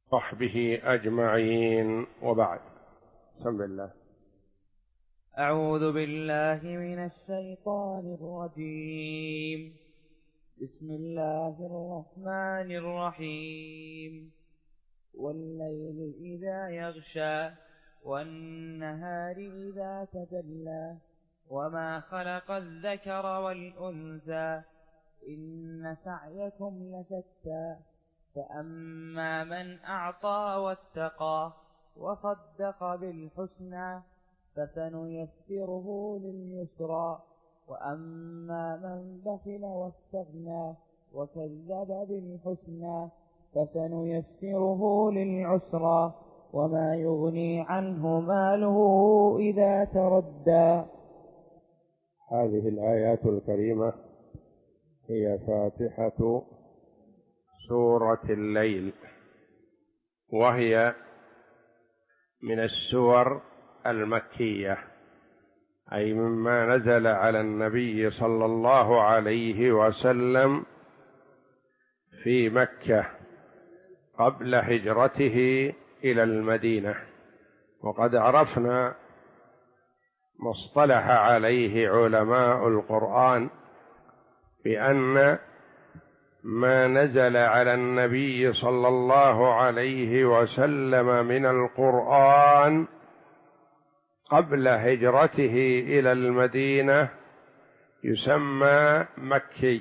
وصحبه أجمعين، وبعد. بسم الله. أعوذ بالله من الشيطان الرجيم. بسم الله الرحمن الرحيم. والليل إذا يغشى والنهار إذا تجلى وما خلق الذكر والأنثى إن سعيكم لشتى فأما من أعطى واتقى وصدق بالحسنى فسنيسره لليسرى وأما من بخل واستغنى وكذب بالحسنى فسنيسره للعسرى وما يغني عنه ماله إذا تردى. هذه الآيات الكريمة هي فاتحة سورة الليل، وهي من السور المكية، أي مما نزل على النبي صلى الله عليه وسلم في مكة قبل هجرته إلى المدينة. وقد عرفنا ما اصطلح عليه علماء القرآن بأن ما نزل على النبي صلى الله عليه وسلم من القرآن قبل هجرته إلى المدينة يسمى مكي،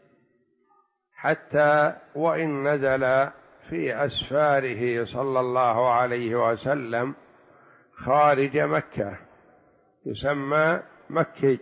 حتى وإن نزل في أسفاره صلى الله عليه وسلم خارج مكة يسمى مكي.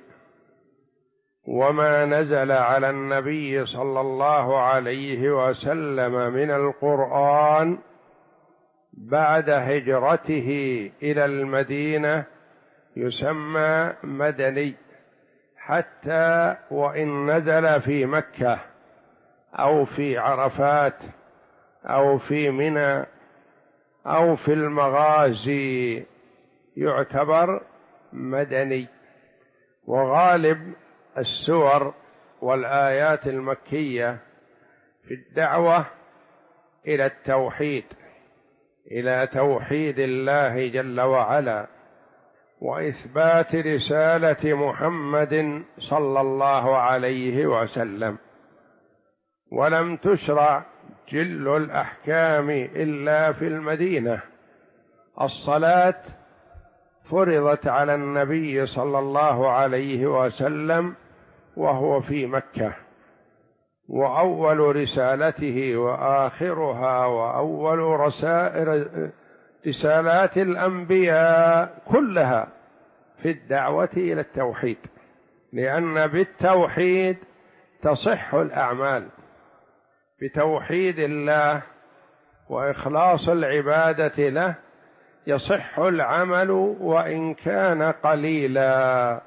وما نزل على النبي صلى الله عليه وسلم من القرآن بعد هجرته إلى المدينة يسمى مدني، حتى وإن نزل في مكة أو في عرفات أو في منى أو في المغازي يعتبر مدني. وغالب السور والآيات المكية في الدعوة إلى التوحيد، إلى توحيد الله جل وعلا، وإثبات رسالة محمد صلى الله عليه وسلم. ولم تشرع جل الأحكام إلا في المدينة. الصلاة فرضت على النبي صلى الله عليه وسلم وهو في مكة، وأول رسالته وآخرها وأول رسالات الأنبياء كلها في الدعوة إلى التوحيد، لأن بالتوحيد تصح الأعمال، بتوحيد الله وإخلاص العبادة له يصح العمل وإن كان قليلا،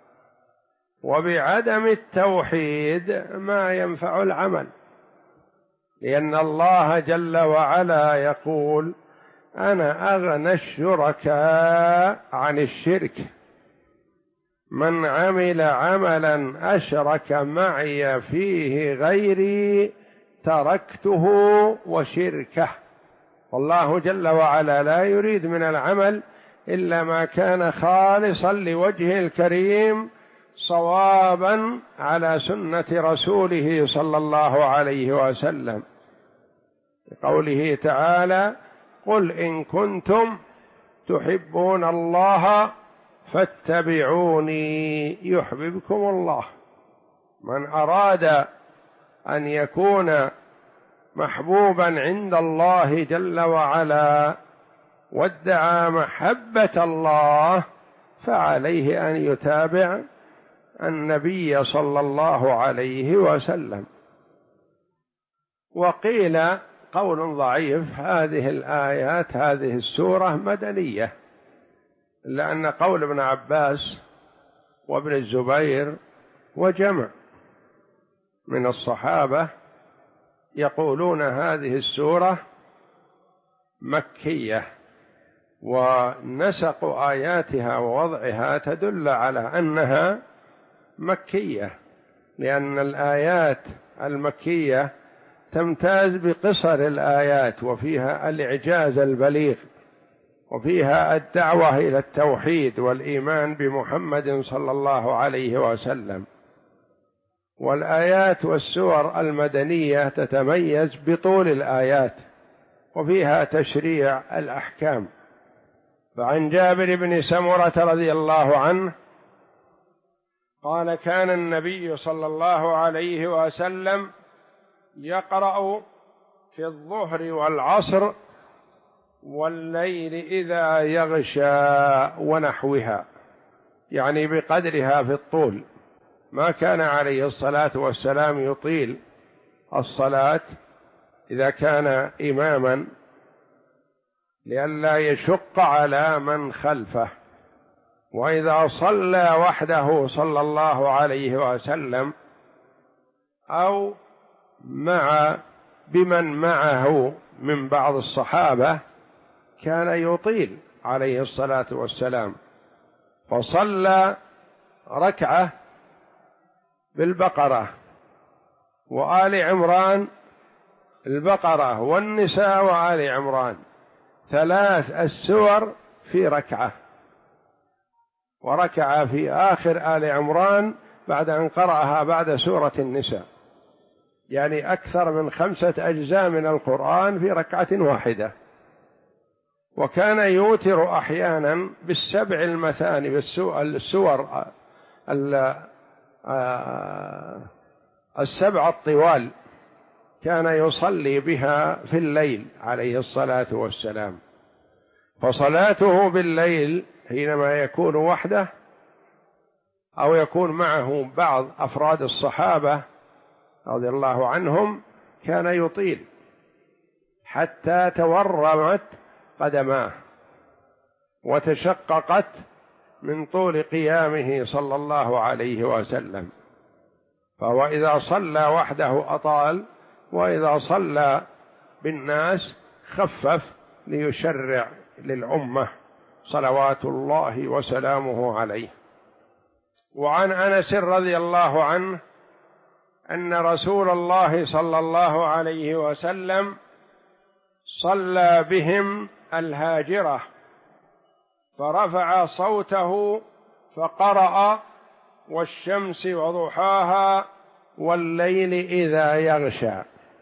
وبعدم التوحيد ما ينفع العمل، لأن الله جل وعلا يقول: أنا أغنى الشركاء عن الشرك، من عمل عملا أشرك معي فيه غيري تركته وشركه. والله جل وعلا لا يريد من العمل إلا ما كان خالصا لوجهه الكريم صوابا على سنة رسوله صلى الله عليه وسلم، قوله تعالى: قل إن كنتم تحبون الله فاتبعوني يحببكم الله. من أراد أن يكون محبوبا عند الله جل وعلا وادعى محبة الله فعليه أن يتابع النبي صلى الله عليه وسلم. وقيل قول ضعيف: هذه الآيات هذه السورة مدنية، لأن قول ابن عباس وابن الزبير وجمع من الصحابة يقولون هذه السورة مكية، ونسق آياتها ووضعها تدل على أنها مكية، لأن الآيات المكية تمتاز بقصر الآيات، وفيها الإعجاز البليغ، وفيها الدعوة إلى التوحيد والإيمان بمحمد صلى الله عليه وسلم. والآيات والسور المدنية تتميز بطول الآيات، وفيها تشريع الأحكام. فعن جابر بن سمرة رضي الله عنه قال: كان النبي صلى الله عليه وسلم يقرأ في الظهر والعصر والليل إذا يغشى ونحوها، يعني بقدرها في الطول. ما كان عليه الصلاة والسلام يطيل الصلاة إذا كان إماما لئلا يشق على من خلفه، وإذا صلى وحده صلى الله عليه وسلم أو بمن معه من بعض الصحابة كان يطيل عليه الصلاة والسلام، فصلى ركعة بالبقرة وآل عمران، البقرة والنساء وآل عمران، 3 السور في ركعة، وركع في آخر آل عمران بعد أن قرأها بعد سورة النساء، يعني أكثر من 5 أجزاء من القرآن في ركعة واحدة. وكان يوتر أحيانا بال7 المثاني، بالسور 7 الطوال، كان يصلي بها في الليل عليه الصلاة والسلام. فصلاته بالليل حينما يكون وحده أو يكون معه بعض أفراد الصحابة رضي الله عنهم كان يطيل حتى تورمت قدماه وتشققت من طول قيامه صلى الله عليه وسلم. فهو إذا صلى وحده أطال، وإذا صلى بالناس خفف ليشرع للأمة صلوات الله وسلامه عليه. وعن أنس رضي الله عنه أن رسول الله صلى الله عليه وسلم صلى بهم الهاجرة فرفع صوته فقرأ: والشمس وضحاها والليل إذا يغشى.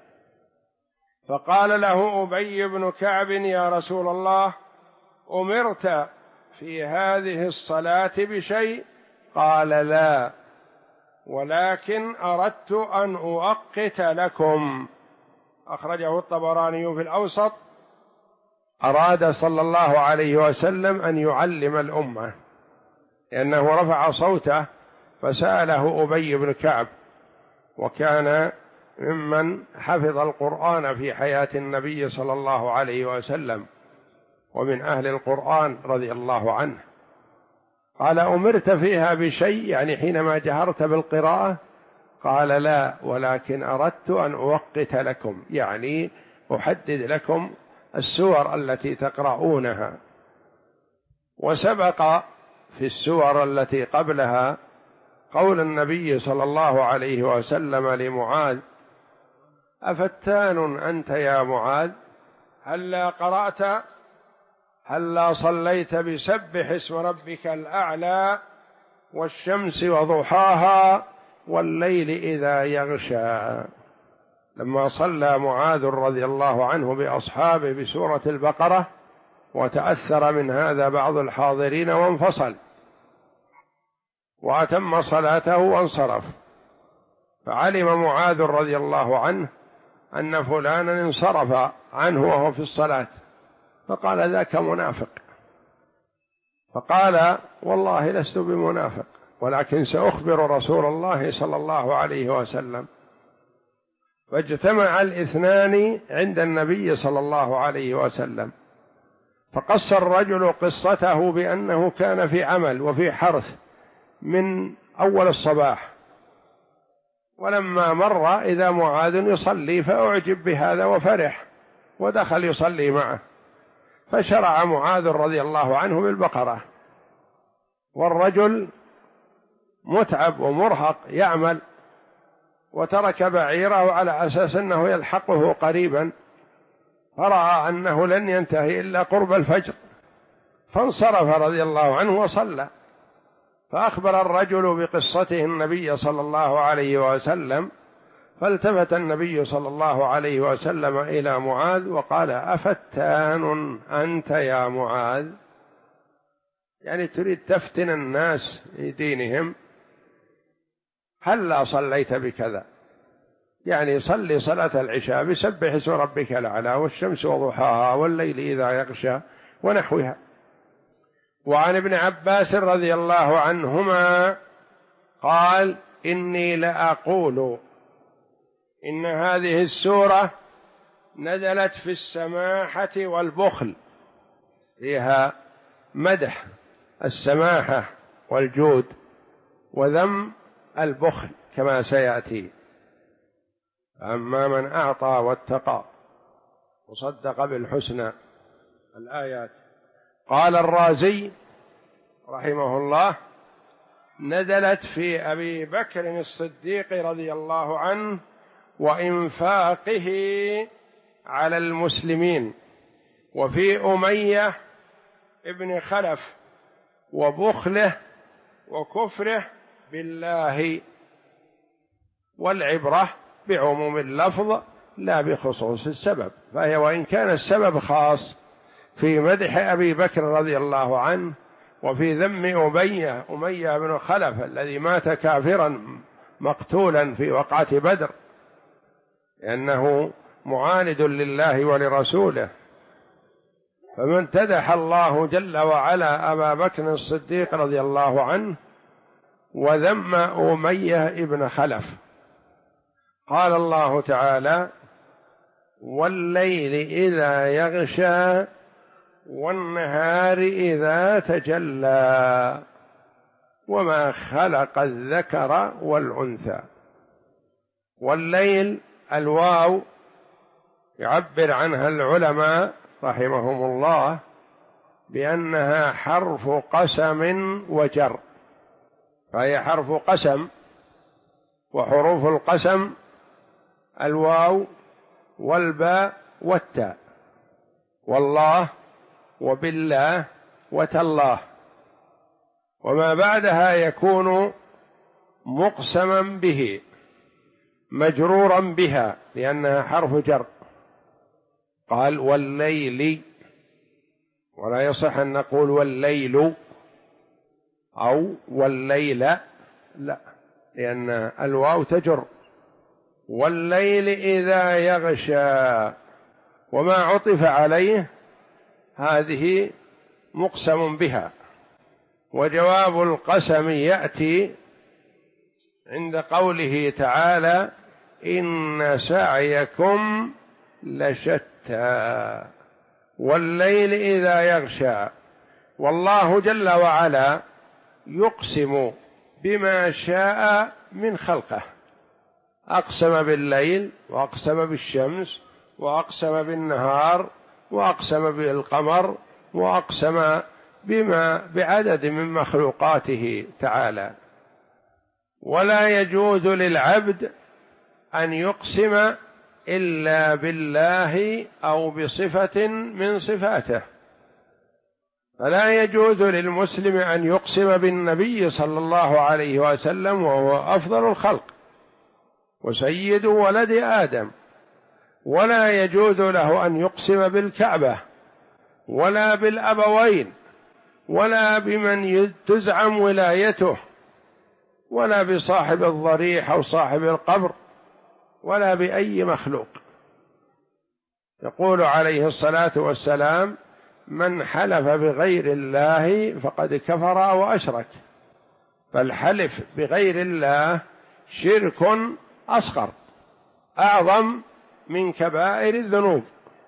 فقال له أبي بن كعب: يا رسول الله، أمرت في هذه الصلاة بشيء؟ قال: لا، ولكن أردت أن أؤقت لكم. أخرجه الطبراني في الأوسط. أراد صلى الله عليه وسلم أن يعلم الأمة، لأنه رفع صوته فسأله أبي بن كعب، وكان ممن حفظ القرآن في حياة النبي صلى الله عليه وسلم ومن أهل القرآن رضي الله عنه. قال: أمرت فيها بشيء، يعني حينما جهرت بالقراءة؟ قال: لا، ولكن أردت أن أوقت لكم، يعني أحدد لكم السور التي تقرؤونها. وسبق في السور التي قبلها قول النبي صلى الله عليه وسلم لمعاذ: أفتان أنت يا معاذ؟ هلا قرأت، هلا صليت بسبح اسم ربك الأعلى والشمس وضحاها والليل إذا يغشى. لما صلى معاذ رضي الله عنه بأصحابه بسورة البقرة وتأثر من هذا بعض الحاضرين وانفصل وأتم صلاته وانصرف، فعلم معاذ رضي الله عنه أن فلانا انصرف عنه وهو في الصلاة، فقال: ذاك منافق. فقال: والله لست بمنافق، ولكن سأخبر رسول الله صلى الله عليه وسلم. فاجتمع الاثنان عند النبي صلى الله عليه وسلم، فقص الرجل قصته بأنه كان في عمل وفي حرث من أول الصباح، ولما مر إذا معاذ يصلي فأعجب بهذا وفرح ودخل يصلي معه، فشرع معاذ رضي الله عنه بالبقرة، والرجل متعب ومرهق يعمل، وترك بعيره على أساس أنه يلحقه قريبا، فرأى أنه لن ينتهي إلا قرب الفجر، فانصرف رضي الله عنه وصلى. فأخبر الرجل بقصته النبي صلى الله عليه وسلم، فالتفت النبي صلى الله عليه وسلم إلى معاذ وقال: أفتان أنت يا معاذ؟ يعني تريد تفتن الناس في دينهم؟ هلا صليت بكذا، يعني صلي صلاة العشاء بسبح اسم ربك الأعلى والشمس وضحاها والليل إذا يغشى ونحوها. وعن ابن عباس رضي الله عنهما قال: إني لأقول إن هذه السورة نزلت في السماحة والبخل، فيها مدح السماحة والجود وذم البخل كما سيأتي. أما من أعطى واتقى وصدق بالحسنى، الآيات. قال الرازي رحمه الله: نزلت في أبي بكر الصديق رضي الله عنه وإنفاقه على المسلمين، وفي أمية ابن خلف وبخله وكفره بالله، والعبرة بعموم اللفظ لا بخصوص السبب، فهي وإن كان السبب خاص في مدح أبي بكر رضي الله عنه وفي ذم أمية بن خلف الذي مات كافرا مقتولا في وقعة بدر لأنه معاند لله ولرسوله، فامتدح الله جل وعلا أبا بكر الصديق رضي الله عنه وذم أمية ابن خلف. قال الله تعالى: والليل إذا يغشى والنهار إذا تجلى وما خلق الذكر والأنثى. والليل الواو يعبر عنها العلماء رحمهم الله بأنها حرف قسم وجر، فهي حرف قسم، وحروف القسم الواو والباء والتاء، والله وبالله وتالله، وما بعدها يكون مقسما به مجرورا بها لأنها حرف جر. قال: والليل، ولا يصح أن نقول والليل أو والليل، لا، لأن الواو تجر. والليل إذا يغشى، وما عطف عليه هذه مقسم بها، وجواب القسم يأتي عند قوله تعالى: إن سعيكم لشتى. والليل إذا يغشى، والله جل وعلا يقسم بما شاء من خلقه، أقسم بالليل وأقسم بالشمس وأقسم بالنهار وأقسم بالقمر وأقسم بما بعدد من مخلوقاته تعالى. ولا يجوز للعبد أن يقسم إلا بالله أو بصفة من صفاته، فلا يجوز للمسلم أن يقسم بالنبي صلى الله عليه وسلم وهو أفضل الخلق وسيد ولد آدم، ولا يجوز له أن يقسم بالكعبة ولا بالأبوين ولا بمن تزعم ولايته ولا بصاحب الضريح أو صاحب القبر ولا بأي مخلوق. يقول عليه الصلاة والسلام: من حلف بغير الله فقد كفر أو أشرك. فالحلف بغير الله شرك أصغر أعظم من كبائر الذنوب،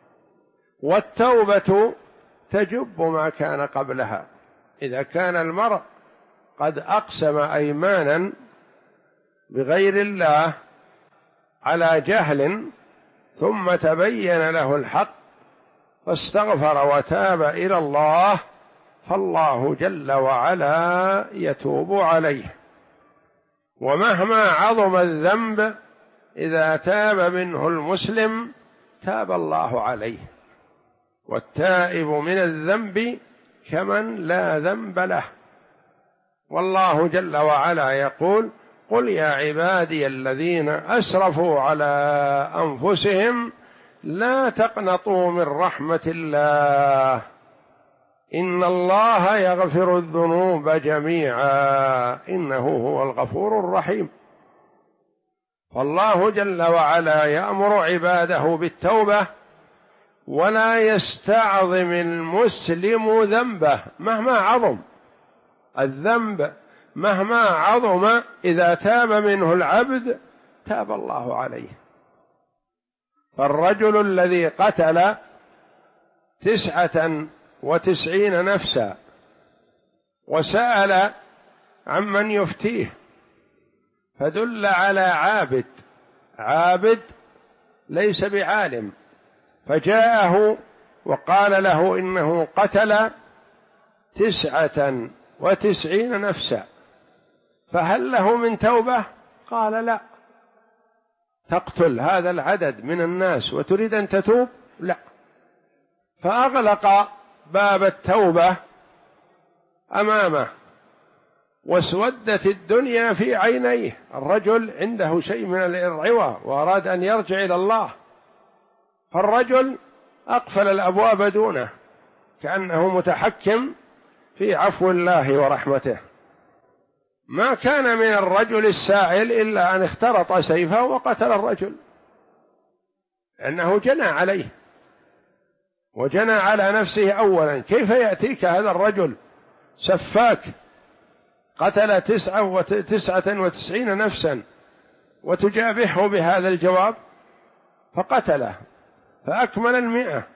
والتوبة تجب ما كان قبلها. إذا كان المرء قد أقسم أيمانا بغير الله على جهل ثم تبين له الحق فاستغفر وتاب إلى الله، فالله جل وعلا يتوب عليه. ومهما عظم الذنب إذا تاب منه المسلم تاب الله عليه، والتائب من الذنب كمن لا ذنب له. والله جل وعلا يقول: قل يا عبادي الذين أسرفوا على أنفسهم لا تقنطوا من رحمة الله إن الله يغفر الذنوب جميعا إنه هو الغفور الرحيم. فالله جل وعلا يأمر عباده بالتوبة، ولا يستعظم المسلم ذنبه مهما عظم الذنب، مهما عظم إذا تاب منه العبد تاب الله عليه. فالرجل الذي قتل 99 نفسا وسأل عمن يفتيه، فدل على عابد ليس بعالم، فجاءه وقال له إنه قتل 99 نفسا، فهل له من توبة؟ قال: لا. تقتل هذا العدد من الناس وتريد أن تتوب؟ لا. فأغلق باب التوبة أمامه، واسودت الدنيا في عينيه. الرجل عنده شيء من العوى وأراد أن يرجع إلى الله، فالرجل أقفل الأبواب دونه كأنه متحكم في عفو الله ورحمته. ما كان من الرجل السائل إلا أن اخترط سيفه وقتل الرجل، لأنه جنى عليه وجنى على نفسه أولا. كيف يأتيك هذا الرجل سفاك قتل 99 نفسا وتجابحه بهذا الجواب؟ فقتله فأكمل 100،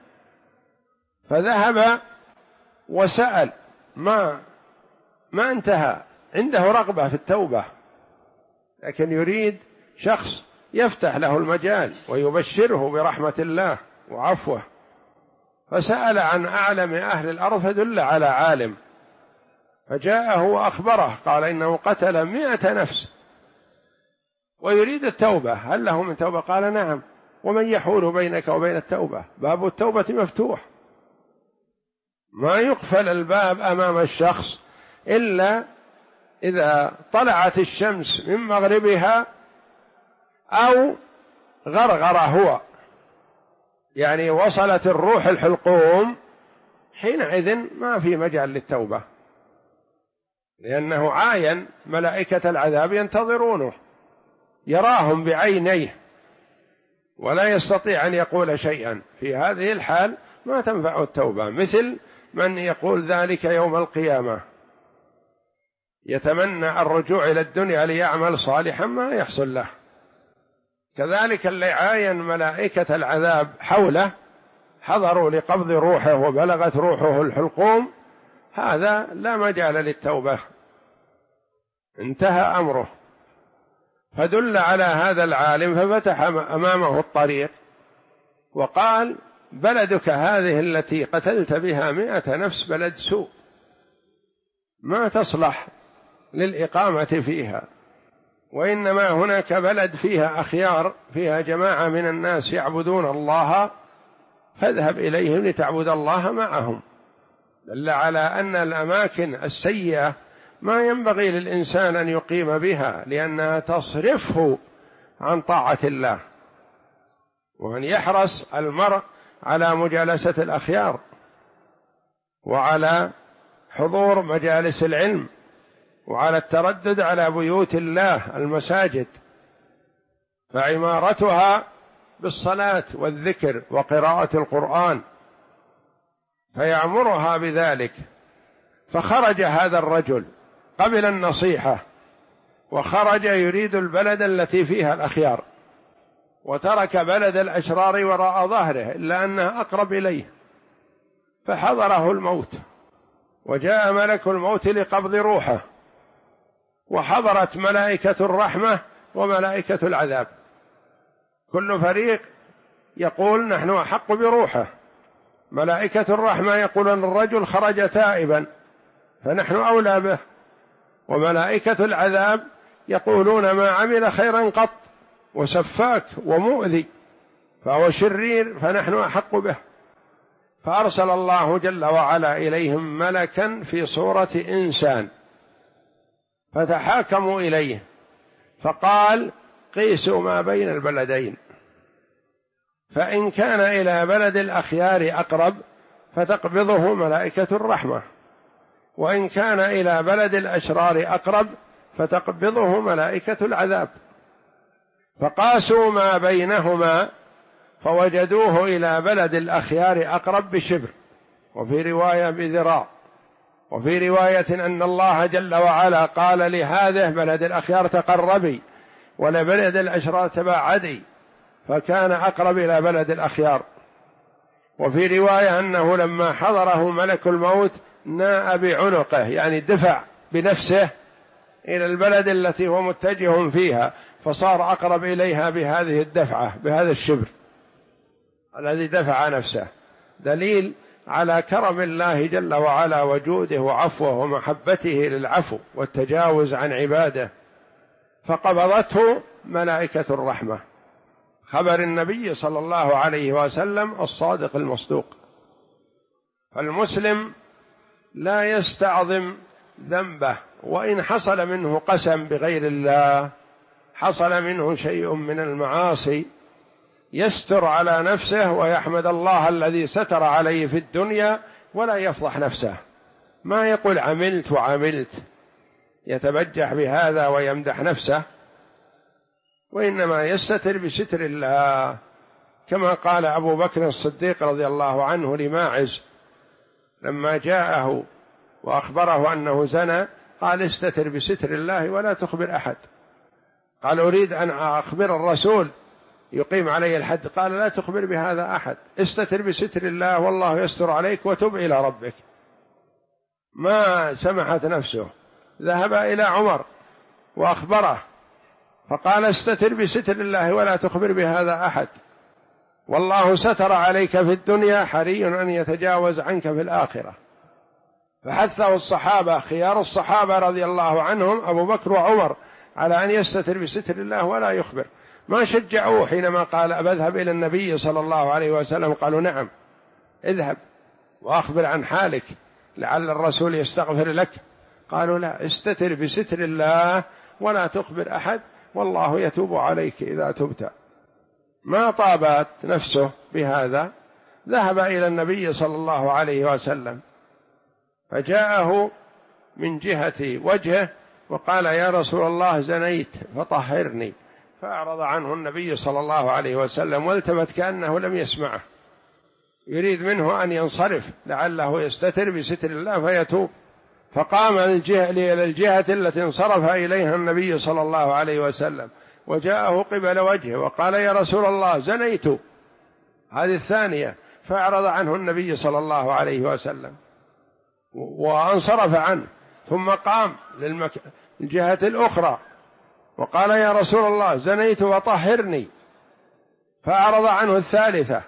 فذهب وسأل، ما انتهى، عنده رغبة في التوبة، لكن يريد شخص يفتح له المجال ويبشره برحمة الله وعفوه، فسأل عن أعلم أهل الأرض فدل على عالم، فجاءه وأخبره قال إنه قتل 100 نفس ويريد التوبة، هل له من توبة؟ قال: نعم. ومن يحول بينك وبين التوبة؟ باب التوبة مفتوح، ما يقفل الباب أمام الشخص إلا إذا طلعت الشمس من مغربها أو غرغر هو، يعني وصلت الروح الحلقوم، حينئذ ما في مجال للتوبة، لأنه عاين ملائكة العذاب ينتظرونه، يراهم بعينيه ولا يستطيع أن يقول شيئا. في هذه الحال ما تنفع التوبة، مثل من يقول ذلك يوم القيامة، يتمنى الرجوع إلى الدنيا ليعمل صالحا ما يحصل له. كذلك اللي عاين ملائكة العذاب حوله حضروا لقبض روحه وبلغت روحه الحلقوم، هذا لا مجال للتوبة، انتهى أمره. فدل على هذا العالم ففتح أمامه الطريق وقال: بلدك هذه التي قتلت بها 100 نفس بلد سوء، ما تصلح للإقامة فيها، وإنما هناك بلد فيها أخيار، فيها جماعة من الناس يعبدون الله، فاذهب إليهم لتعبد الله معهم. دل على أن الأماكن السيئة ما ينبغي للإنسان أن يقيم بها، لأنها تصرفه عن طاعة الله. وأن يحرص المرء على مجالسة الأخيار وعلى حضور مجالس العلم وعلى التردد على بيوت الله المساجد، فعمارتها بالصلاة والذكر وقراءة القرآن، فيعمرها بذلك. فخرج هذا الرجل قبل النصيحة وخرج يريد البلد التي فيها الأخيار، وترك بلد الأشرار وراء ظهره إلا أنها أقرب إليه، فحضره الموت وجاء ملك الموت لقبض روحه، وحضرت ملائكة الرحمة وملائكة العذاب، كل فريق يقول نحن أحق بروحه. ملائكة الرحمة يقولون الرجل خرج تائبا فنحن أولى به، وملائكة العذاب يقولون ما عمل خيرا قط وسفاك ومؤذي، فهو شرير فنحن أحق به. فأرسل الله جل وعلا إليهم ملكا في صورة إنسان، فتحاكموا إليه، فقال قيسوا ما بين البلدين، فإن كان إلى بلد الأخيار أقرب فتقبضه ملائكة الرحمة، وإن كان إلى بلد الأشرار أقرب فتقبضه ملائكة العذاب. فقاسوا ما بينهما فوجدوه إلى بلد الأخيار أقرب بشبر، وفي رواية بذراع، وفي رواية أن الله جل وعلا قال لهذه بلد الأخيار تقربي ولبلد الأشرار تباعدي، فكان أقرب إلى بلد الأخيار. وفي رواية أنه لما حضره ملك الموت ناء بعنقه، يعني دفع بنفسه إلى البلد التي هو متجه فيها، فصار أقرب إليها بهذه الدفعة، بهذا الشبر الذي دفع نفسه، دليل على كرم الله جل وعلا وجوده وعفوه ومحبته للعفو والتجاوز عن عباده. فقبضته ملائكة الرحمة، خبر النبي صلى الله عليه وسلم الصادق المصدوق. فالمسلم لا يستعظم ذنبه، وإن حصل منه قسم بغير الله، حصل منه شيء من المعاصي، يستر على نفسه ويحمد الله الذي ستر عليه في الدنيا، ولا يفضح نفسه، ما يقول عملت وعملت يتبجح بهذا ويمدح نفسه، وإنما يستتر بستر الله، كما قال أبو بكر الصديق رضي الله عنه لماعز لما جاءه وأخبره أنه زنى، قال استتر بستر الله ولا تخبر أحد. قال أريد أن أخبر الرسول يقيم علي الحد، قال لا تخبر بهذا أحد، استتر بستر الله والله يستر عليك وتب إلى ربك. ما سمحت نفسه، ذهب إلى عمر وأخبره فقال استتر بستر الله ولا تخبر بهذا أحد، والله ستر عليك في الدنيا، حري أن يتجاوز عنك في الآخرة. فحثه الصحابة، خيار الصحابة رضي الله عنهم أبو بكر وعمر، على أن يستتر بستر الله ولا يخبر. ما شجعوه حينما قال أذهب إلى النبي صلى الله عليه وسلم، قالوا نعم اذهب وأخبر عن حالك لعل الرسول يستغفر لك. قالوا لا، استتر بستر الله ولا تخبر أحد، والله يتوب عليك إذا تبت. ما طابت نفسه بهذا، ذهب إلى النبي صلى الله عليه وسلم، فجاءه من جهة وجهه وقال يا رسول الله زنيت فطهرني، فأعرض عنه النبي صلى الله عليه وسلم والتفت كأنه لم يسمعه، يريد منه أن ينصرف لعله يستتر بستر الله فيتوب. فقام إلى الجهة التي انصرف إليها النبي صلى الله عليه وسلم، وجاءه قبل وجهه وقال يا رسول الله زنيت، هذه الثانية، فأعرض عنه النبي صلى الله عليه وسلم وانصرف عنه، ثم قام للجهة الأخرى وقال يا رسول الله زنيت وطهرني، فأعرض عنه الثالثة،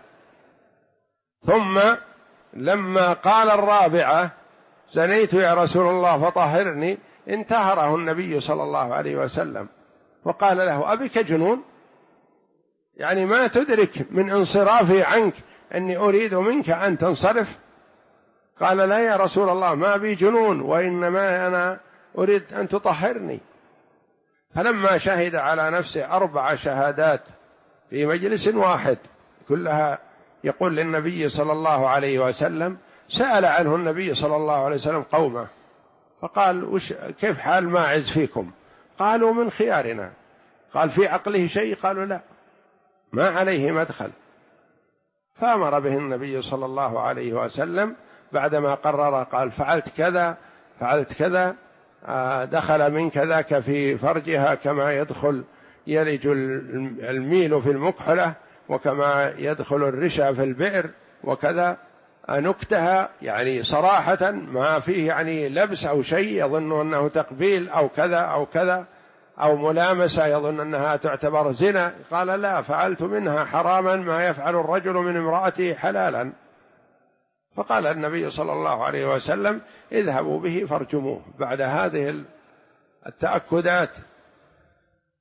ثم لما قال الرابعة زنيت يا رسول الله فطهرني، انتهره النبي صلى الله عليه وسلم وقال له أبك جنون؟ يعني ما تدرك من انصرافي عنك أني أريد منك أن تنصرف؟ قال لا يا رسول الله ما بي جنون، وإنما أنا أريد أن تطهرني. فلما شهد على نفسه 4 شهادات في مجلس واحد كلها يقول للنبي صلى الله عليه وسلم، سأل عنه النبي صلى الله عليه وسلم قومه فقال كيف حال ماعز فيكم؟ قالوا من خيارنا. قال في عقله شيء؟ قالوا لا، ما عليه مدخل. فأمر به النبي صلى الله عليه وسلم بعدما قرر، قال فعلت كذا فعلت كذا، دخل من كذاك في فرجها كما يلج الميل في المكحلة، وكما يدخل الرشا في البئر، وكذا نكتها، يعني صراحة ما فيه يعني لبس أو شيء يظن أنه تقبيل أو كذا أو كذا، أو ملامسة يظن أنها تعتبر زنا. قال لا، فعلت منها حراما ما يفعل الرجل من امرأته حلالا. فقال النبي صلى الله عليه وسلم اذهبوا به فارجموه. بعد هذه التأكدات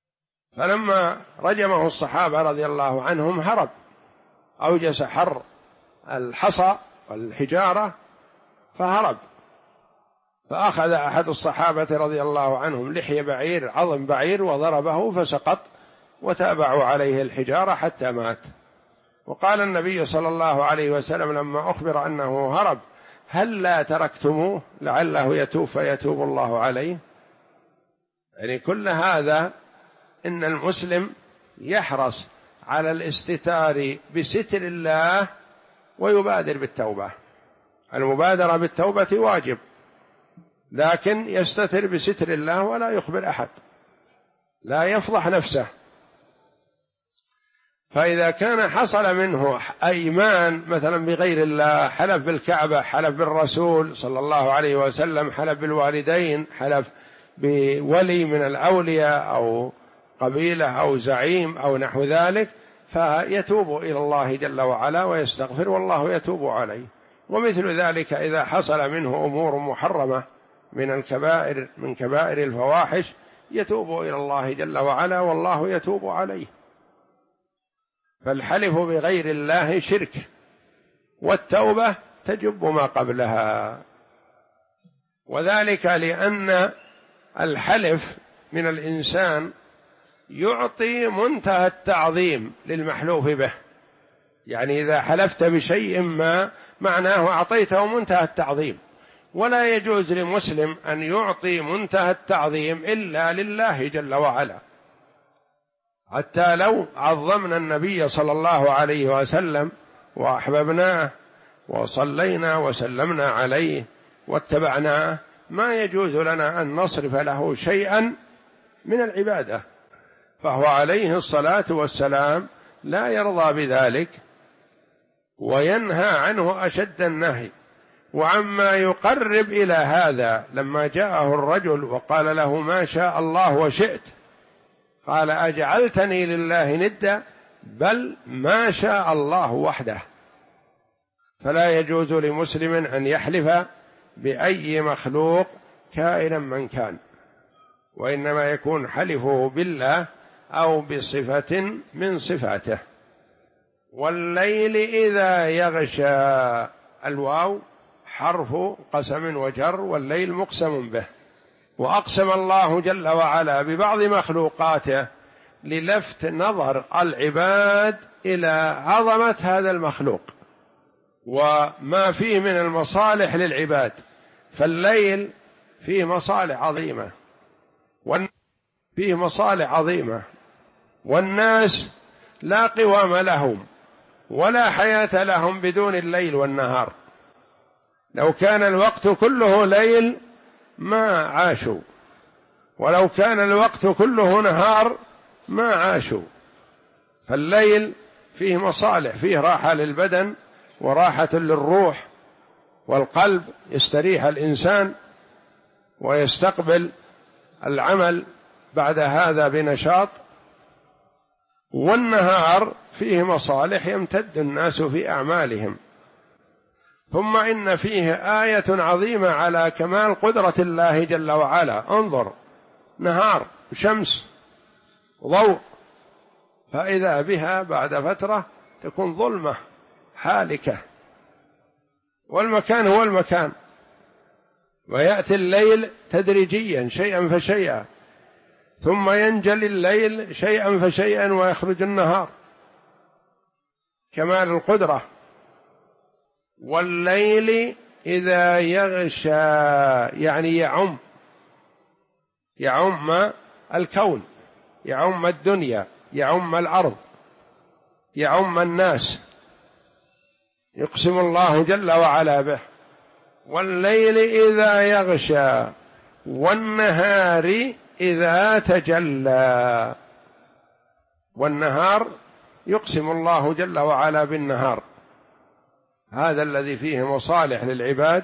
فلما رجمه الصحابة رضي الله عنهم هرب، أوجس حر الحصى والحجارة فهرب، فأخذ أحد الصحابة رضي الله عنهم لحية بعير، عظم بعير، وضربه فسقط، وتابعوا عليه الحجارة حتى مات. وقال النبي صلى الله عليه وسلم لما أخبر أنه هرب: هل لا تركتموه لعله يتوب فيتوب الله عليه؟ يعني كل هذا إن المسلم يحرص على الاستتار بستر الله ويبادر بالتوبة. المبادرة بالتوبة واجب، لكن يستتر بستر الله ولا يخبر أحد، لا يفضح نفسه. فإذا كان حصل منه أيمان مثلا بغير الله، حلف بالكعبة، حلف بالرسول صلى الله عليه وسلم، حلف بالوالدين، حلف بولي من الأولياء أو قبيلة أو زعيم أو نحو ذلك، فيتوب إلى الله جل وعلا ويستغفر، والله يتوب عليه. ومثل ذلك إذا حصل منه أمور محرمة من الكبائر، من كبائر الفواحش، يتوب إلى الله جل وعلا والله يتوب عليه. فالحلف بغير الله شرك، والتوبة تجب ما قبلها، وذلك لأن الحلف من الإنسان يعطي منتهى التعظيم للمحلوف به. يعني إذا حلفت بشيء ما معناه أعطيته منتهى التعظيم، ولا يجوز لمسلم أن يعطي منتهى التعظيم إلا لله جل وعلا. حتى لو عظمنا النبي صلى الله عليه وسلم وأحببناه وصلينا وسلمنا عليه واتبعناه، ما يجوز لنا أن نصرف له شيئا من العبادة، فهو عليه الصلاة والسلام لا يرضى بذلك وينهى عنه أشد النهي. وعما يقرب إلى هذا، لما جاءه الرجل وقال له: ما شاء الله وشئت، قال: أجعلتني لله ندا؟ بل ما شاء الله وحده. فلا يجوز لمسلم أن يحلف بأي مخلوق كائنا من كان، وإنما يكون حلفه بالله أو بصفة من صفاته. والليل إذا يغشى، الواو حرف قسم وجر، والليل مقسم به. وأقسم الله جل وعلا ببعض مخلوقاته للفت نظر العباد إلى عظمة هذا المخلوق وما فيه من المصالح للعباد. فالليل فيه مصالح عظيمة، فيه مصالح عظيمة، والناس لا قوام لهم ولا حياة لهم بدون الليل والنهار. لو كان الوقت كله ليل ما عاشوا، ولو كان الوقت كله نهار ما عاشوا. فالليل فيه مصالح، فيه راحة للبدن وراحة للروح والقلب، يستريح الإنسان ويستقبل العمل بعد هذا بنشاط. والنهار فيه مصالح يمتد الناس في أعمالهم. ثم إن فيه آية عظيمة على كمال قدرة الله جل وعلا. انظر، نهار شمس ضوء، فإذا بها بعد فترة تكون ظلمة حالكة، والمكان هو المكان، ويأتي الليل تدريجيا شيئا فشيئا، ثم ينجلي الليل شيئا فشيئا ويخرج النهار. كمال القدرة. والليل إذا يغشى، يعني يعم الكون، يعم الدنيا، يعم الأرض، يعم الناس، يقسم الله جل وعلا به. والليل إذا يغشى والنهار إذا تجلى. والنهار يقسم الله جل وعلا بالنهار، هذا الذي فيه مصالح للعباد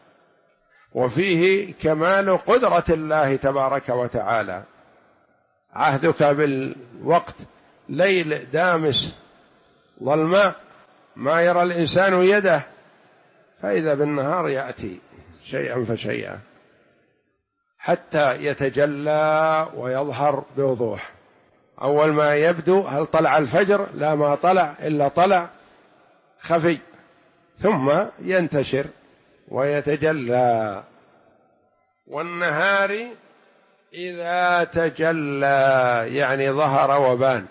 وفيه كمال قدرة الله تبارك وتعالى. عهدك بالوقت ليل دامس ظلماء ما يرى الإنسان يده، فإذا بالنهار يأتي شيئا فشيئا حتى يتجلى ويظهر بوضوح. أول ما يبدو هل طلع الفجر؟ لا، ما طلع إلا طلع خفي، ثم ينتشر ويتجلى. والنهار إذا تجلى يعني ظهر وبان.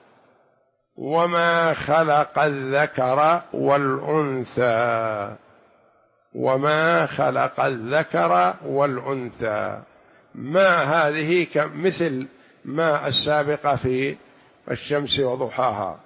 وما خلق الذكر والأنثى، وما خلق الذكر والأنثى. ما هذه مثل ما السابقة في الشمس وضحاها.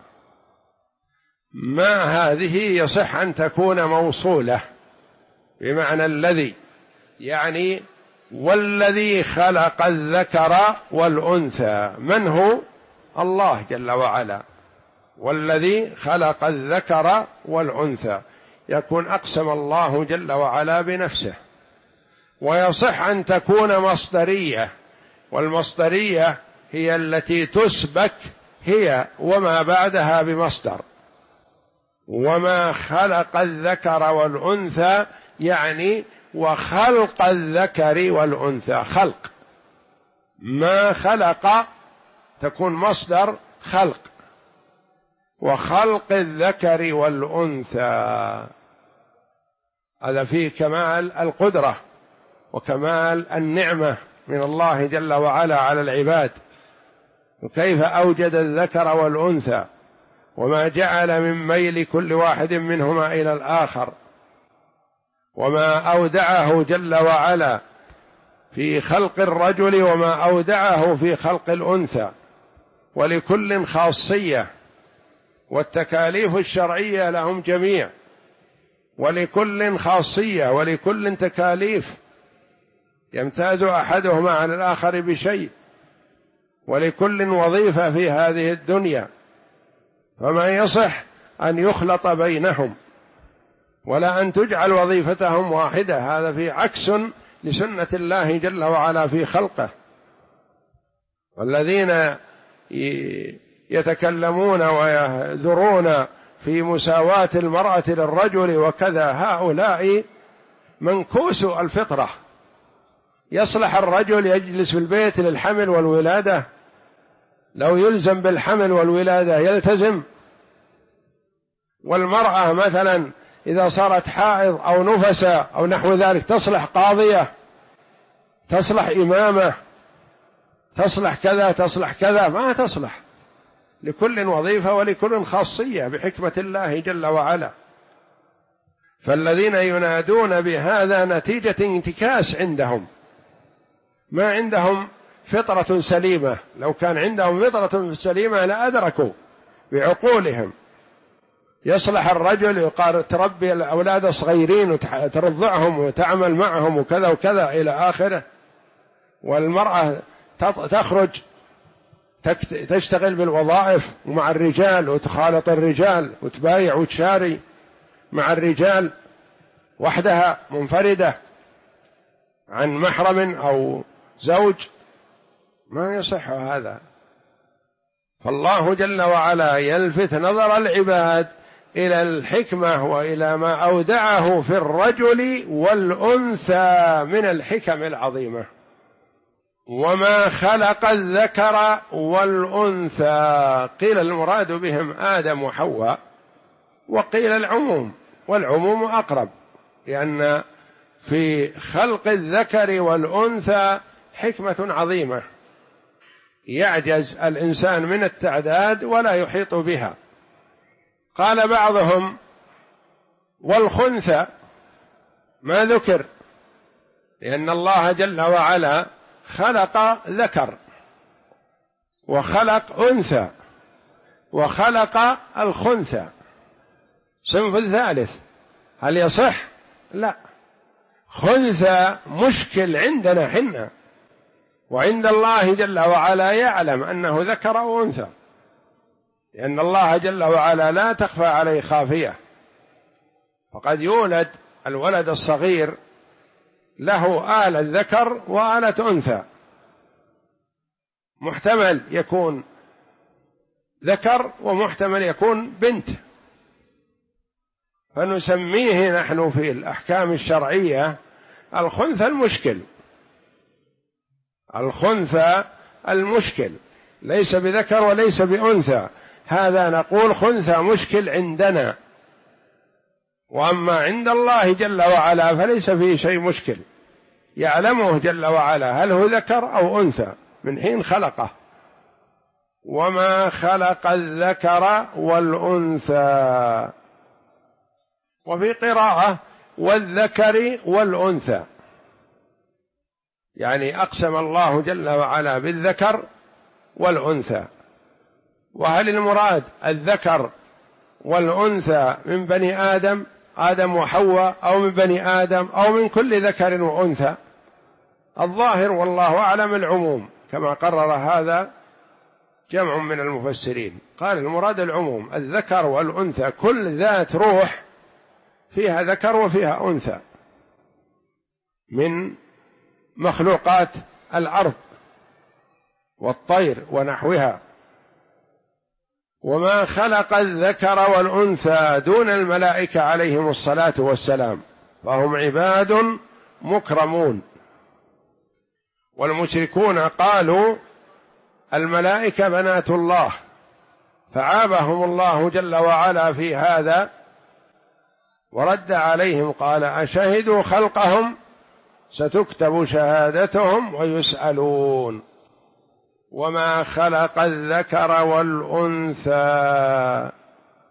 ما هذه يصح أن تكون موصولة بمعنى الذي، يعني والذي خلق الذكر والأنثى. من هو؟ الله جل وعلا. والذي خلق الذكر والأنثى، يكون أقسم الله جل وعلا بنفسه. ويصح أن تكون مصدرية، والمصدرية هي التي تسبك هي وما بعدها بمصدر. وما خلق الذكر والأنثى يعني وخلق الذكر والأنثى. خلق، ما خلق تكون مصدر خلق، وخلق الذكر والأنثى. هذا فيه كمال القدرة وكمال النعمة من الله جل وعلا على العباد. وكيف أوجد الذكر والأنثى، وما جعل من ميل كل واحد منهما إلى الآخر، وما أودعه جل وعلا في خلق الرجل وما أودعه في خلق الأنثى. ولكل خاصية، والتكاليف الشرعية لهم جميع، ولكل خاصية ولكل تكاليف، يمتاز أحدهما على الآخر بشيء، ولكل وظيفة في هذه الدنيا. فما يصح أن يخلط بينهم ولا أن تجعل وظيفتهم واحدة. هذا في عكس لسنة الله جل وعلا في خلقه. والذين يتكلمون ويذرون في مساواة المرأة للرجل وكذا، هؤلاء منكوس الفطرة. يصلح الرجل يجلس في البيت للحمل والولادة؟ لو يلزم بالحمل والولادة يلتزم. والمرأة مثلا إذا صارت حائض أو نفسة أو نحو ذلك تصلح قاضية، تصلح إمامة، تصلح كذا تصلح كذا؟ ما تصلح. لكل وظيفة ولكل خاصية بحكمة الله جل وعلا. فالذين ينادون بهذا نتيجة انتكاس عندهم، ما عندهم فطرة سليمة. لو كان عندهم فطرة سليمة لأدركوا بعقولهم. يصلح الرجل يقال تربي الأولاد الصغيرين وترضعهم وتعمل معهم وكذا وكذا إلى آخره. والمرأة تخرج تشتغل بالوظائف ومع الرجال وتخالط الرجال وتبايع وتشاري مع الرجال وحدها منفردة عن محرم أو زوج. ما يصح هذا. فالله جل وعلا يلفت نظر العباد إلى الحكمة وإلى ما أودعه في الرجل والأنثى من الحكم العظيمة. وما خلق الذكر والأنثى، قيل المراد بهم آدم وحواء، وقيل العموم، والعموم أقرب، لأن في خلق الذكر والأنثى حكمة عظيمة يعجز الإنسان من التعداد ولا يحيط بها. قال بعضهم والخنثى ما ذكر، لأن الله جل وعلا خلق ذكر وخلق أنثى وخلق الخنثى، صنف ثالث. هل يصح؟ لا. خنثى مشكل عندنا حنا، وعند الله جل وعلا يعلم أنه ذكر أو أنثى، لأن الله جل وعلا لا تخفى عليه خافية. فقد يولد الولد الصغير له آلة ذكر وآلة أنثى، محتمل يكون ذكر ومحتمل يكون بنت، فنسميه نحن في الأحكام الشرعية الخنثى المشكل. الخنثى المشكل ليس بذكر وليس بأنثى، هذا نقول خنثى مشكل عندنا، وأما عند الله جل وعلا فليس فيه شيء مشكل، يعلمه جل وعلا هل هو ذكر أو أنثى من حين خلقه. وما خلق الذكر والأنثى، وفي قراءة والذكر والأنثى، يعني أقسم الله جل وعلا بالذكر والأنثى. وهل المراد الذكر والأنثى من بني آدم، آدم وحواء، أو من بني آدم، أو من كل ذكر وأنثى؟ الظاهر والله أعلم العموم، كما قرر هذا جمع من المفسرين، قال المراد العموم، الذكر والأنثى، كل ذات روح فيها ذكر وفيها أنثى من مخلوقات الأرض والطير ونحوها. وما خلق الذكر والأنثى دون الملائكة عليهم الصلاة والسلام، فهم عباد مكرمون. والمشركون قالوا الملائكة بنات الله، فعابهم الله جل وعلا في هذا ورد عليهم قال أشهدوا خلقهم ستكتب شهادتهم ويسألون. وما خلق الذكر والأنثى.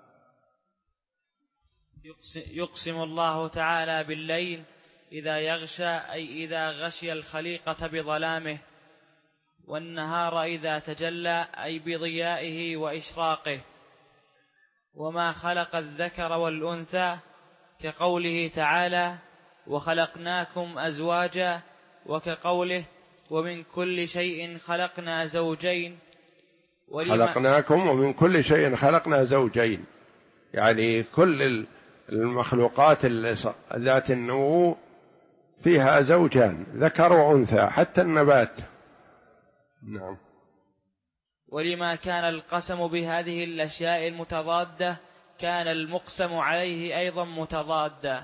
يقسم الله تعالى بالليل إذا يغشى، أي إذا غشي الخليقة بظلامه، والنهار إذا تجلى، أي بضيائه وإشراقه. وما خلق الذكر والأنثى كقوله تعالى وخلقناكم أزواجا، وكقوله ومن كل شيء خلقنا زوجين. خلقناكم ومن كل شيء خلقنا زوجين، يعني كل المخلوقات ذات النمو فيها زوجان ذكر وأنثى، حتى النبات. نعم. ولما كان القسم بهذه الأشياء المتضادة كان المقسم عليه أيضا متضادا.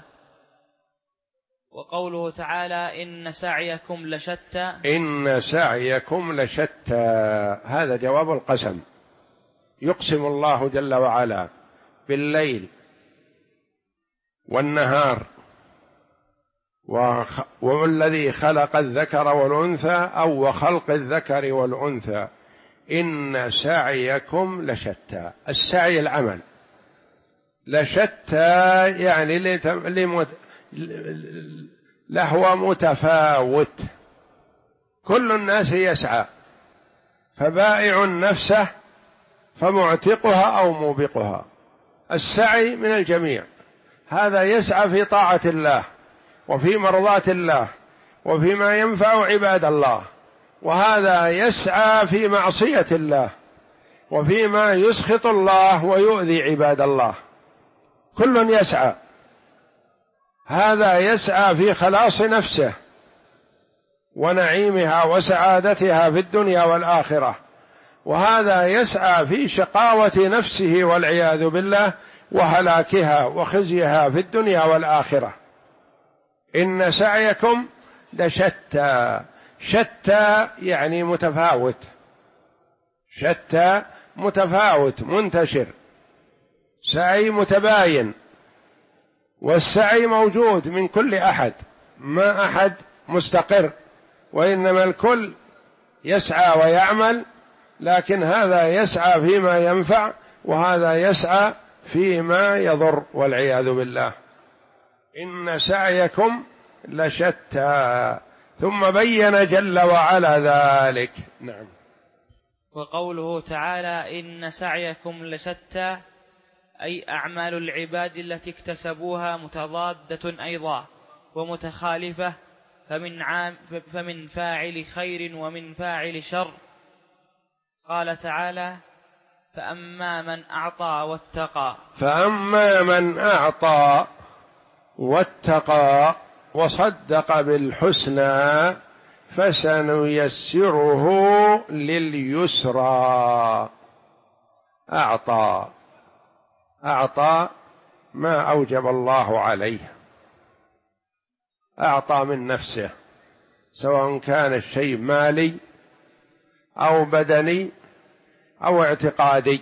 وقوله تعالى إن سعيكم لشتى، إن سعيكم لشتى، هذا جواب القسم. يقسم الله جل وعلا بالليل والنهار، والذي خلق الذكر والأنثى، أو وخلق الذكر والأنثى، إن سعيكم لشتى. السعي العمل، لشتى يعني لهو متفاوت، كل الناس يسعى، فبائع نفسه فمعتقها أو موبقها. السعي من الجميع، هذا يسعى في طاعة الله وفي مرضاة الله وفيما ينفع عباد الله، وهذا يسعى في معصية الله وفيما يسخط الله ويؤذي عباد الله، كل يسعى. هذا يسعى في خلاص نفسه ونعيمها وسعادتها في الدنيا والآخرة، وهذا يسعى في شقاوة نفسه والعياذ بالله وهلاكها وخزيها في الدنيا والآخرة. إن سعيكم لشتى، شتى يعني متفاوت، شتى متفاوت منتشر، سعي متباين، والسعي موجود من كل أحد، ما أحد مستقر، وإنما الكل يسعى ويعمل، لكن هذا يسعى فيما ينفع وهذا يسعى فيما يضر والعياذ بالله. إن سعيكم لشتى، ثم بين جل وعلا ذلك. نعم. وقوله تعالى إن سعيكم لشتى، أي أعمال العباد التي اكتسبوها متضادة أيضا ومتخالفة، فمن فاعل خير ومن فاعل شر. قال تعالى فأما من أعطى واتقى، فأما من أعطى واتقى وصدق بالحسنى فسنيسره لليسرى. أعطى ما أوجب الله عليه، أعطى من نفسه، سواء كان الشيء مالي أو بدني أو اعتقادي.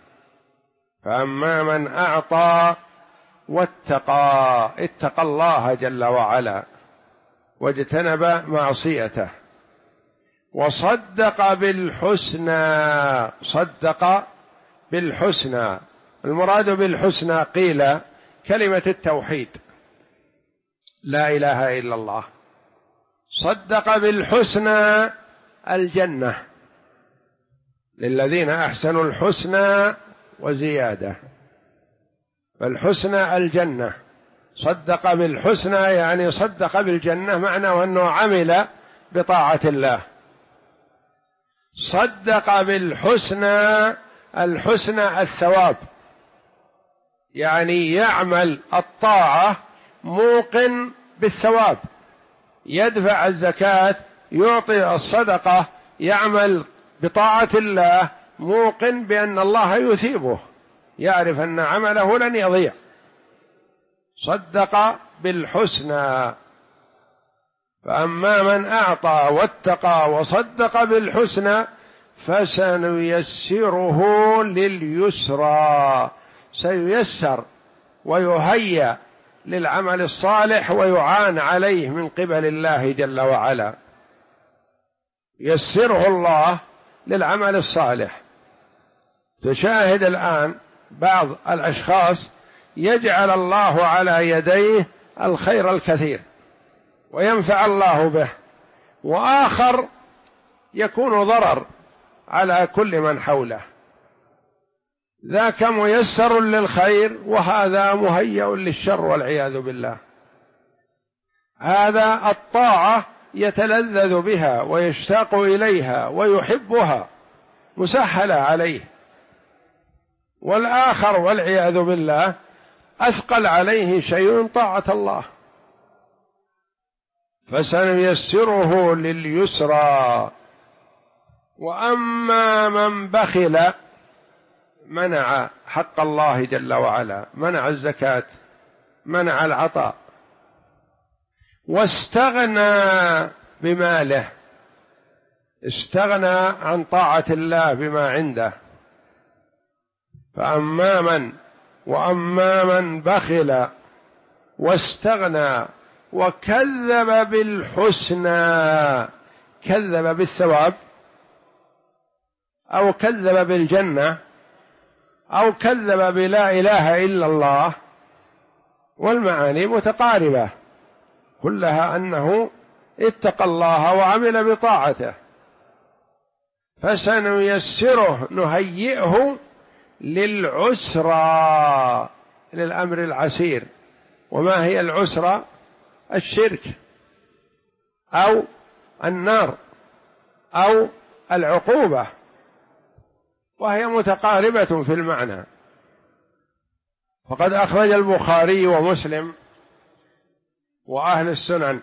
فأما من أعطى واتقى، اتقى الله جل وعلا واجتنب معصيته، وصدق بالحسنى. صدق بالحسنى، المراد بالحسنى قيل كلمة التوحيد، لا إله إلا الله. صدق بالحسنى الجنة للذين أحسنوا الحسنى وزيادة، فالحسنى الجنة. صدق بالحسنى يعني صدق بالجنة، معناه أنه عمل بطاعة الله. صدق بالحسنى، الحسنى الثواب، يعني يعمل الطاعة موقن بالثواب، يدفع الزكاة، يعطي الصدقة، يعمل بطاعة الله موقن بأن الله يثيبه، يعرف أن عمله لن يضيع. صدق بالحسنى. فأما من أعطى واتقى وصدق بالحسنى فسنيسره لليسرى، سييسر ويهيأ للعمل الصالح ويعان عليه من قبل الله جل وعلا، يسره الله للعمل الصالح. تشاهد الآن بعض الأشخاص يجعل الله على يديه الخير الكثير وينفع الله به، وآخر يكون ضرر على كل من حوله، ذاك ميسر للخير وهذا مهيأ للشر والعياذ بالله. هذا الطاعة يتلذذ بها ويشتاق إليها ويحبها مسهلة عليه، والآخر والعياذ بالله أثقل عليه شيء طاعة الله. فسنيسره لليسرى. وأما من بخل، منع حق الله جل وعلا، منع الزكاة، منع العطاء، واستغنى بماله، استغنى عن طاعة الله بما عنده. وأما من بخل واستغنى وكذب بالحسنى، كذب بالثواب أو كذب بالجنة أو كذب بلا إله إلا الله، والمعاني متقاربة كلها أنه اتقى الله وعمل بطاعته. فسنيسره، نهيئه للعسرى، للأمر العسير. وما هي العسرى؟ الشرك أو النار أو العقوبة، وهي متقاربة في المعنى. فقد أخرج البخاري ومسلم وأهل السنن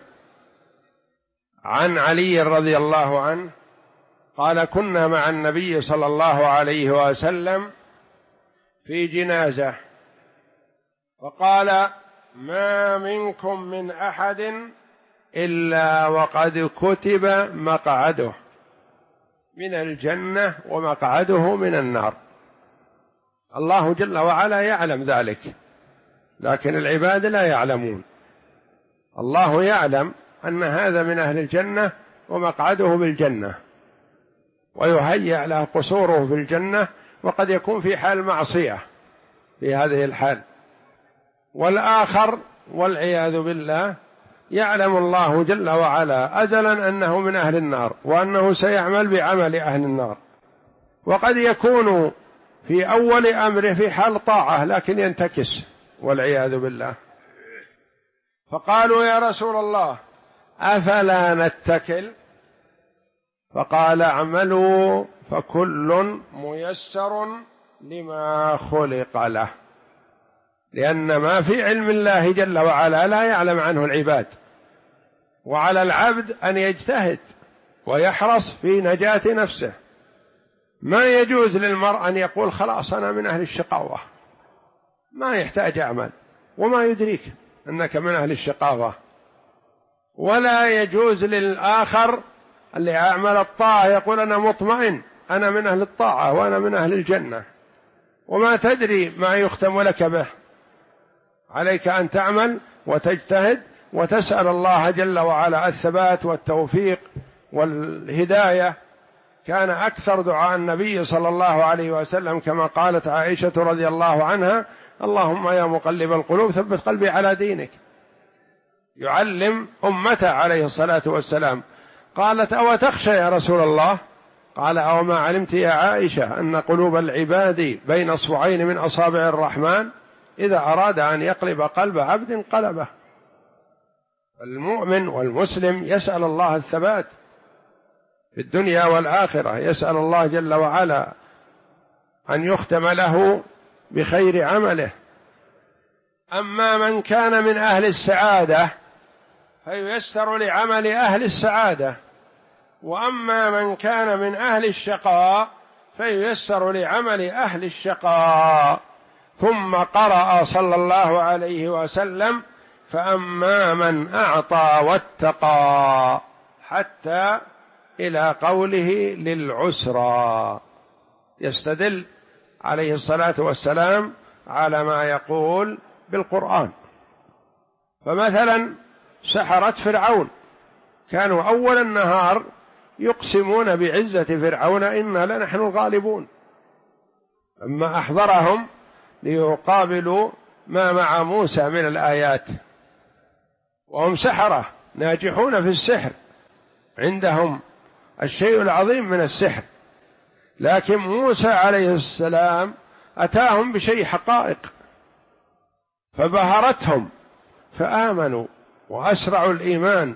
عن علي رضي الله عنه قال: كنا مع النبي صلى الله عليه وسلم في جنازة، فقال: ما منكم من أحد إلا وقد كتب مقعده من الجنة ومقعده من النار. الله جل وعلا يعلم ذلك، لكن العباد لا يعلمون. الله يعلم أن هذا من أهل الجنة ومقعده بالجنة، ويهيأ له قصوره في الجنة، وقد يكون في حال معصية في هذه الحال. والآخر والعياذ بالله يعلم الله جل وعلا أزلا أنه من أهل النار وأنه سيعمل بعمل أهل النار، وقد يكون في أول أمره في حال طاعة لكن ينتكس والعياذ بالله. فقالوا: يا رسول الله أفلا نتكل؟ فقال: اعملوا فكل ميسر لما خلق له، لأن ما في علم الله جل وعلا لا يعلم عنه العباد، وعلى العبد أن يجتهد ويحرص في نجاة نفسه. ما يجوز للمرء أن يقول: خلاص أنا من أهل الشقاوة، ما يحتاج أعمل، وما يدريك أنك من أهل الشقاوة. ولا يجوز للآخر اللي أعمل الطاعة يقول: أنا مطمئن، أنا من أهل الطاعة وأنا من أهل الجنة، وما تدري ما يختم لك به. عليك أن تعمل وتجتهد وتسأل الله جل وعلا الثبات والتوفيق والهداية. كان أكثر دعاء النبي صلى الله عليه وسلم كما قالت عائشة رضي الله عنها: اللهم يا مقلب القلوب ثبت قلبي على دينك. يعلم أمته عليه الصلاة والسلام. قالت: أو تخشى يا رسول الله؟ قال: أو ما علمت يا عائشة أن قلوب العباد بين أصبعين من أصابع الرحمن، إذا أراد أن يقلب قلب عبد قلبه. المؤمن والمسلم يسأل الله الثبات في الدنيا والآخرة، يسأل الله جل وعلا أن يختم له بخير عمله. أما من كان من أهل السعادة فييسر لعمل أهل السعادة، وأما من كان من أهل الشقاء فييسر لعمل أهل الشقاء. ثم قرأ صلى الله عليه وسلم: فأما من أعطى واتقى، حتى إلى قوله للعسرى، يستدل عليه الصلاة والسلام على ما يقول بالقرآن. فمثلا سحرة فرعون كانوا أول النهار يقسمون بعزة فرعون إنا لنحن الغالبون، أما أحضرهم ليقابلوا ما مع موسى من الآيات، وهم سحرة ناجحون في السحر، عندهم الشيء العظيم من السحر، لكن موسى عليه السلام أتاهم بشيء حقائق فبهرتهم فآمنوا وأسرعوا الإيمان.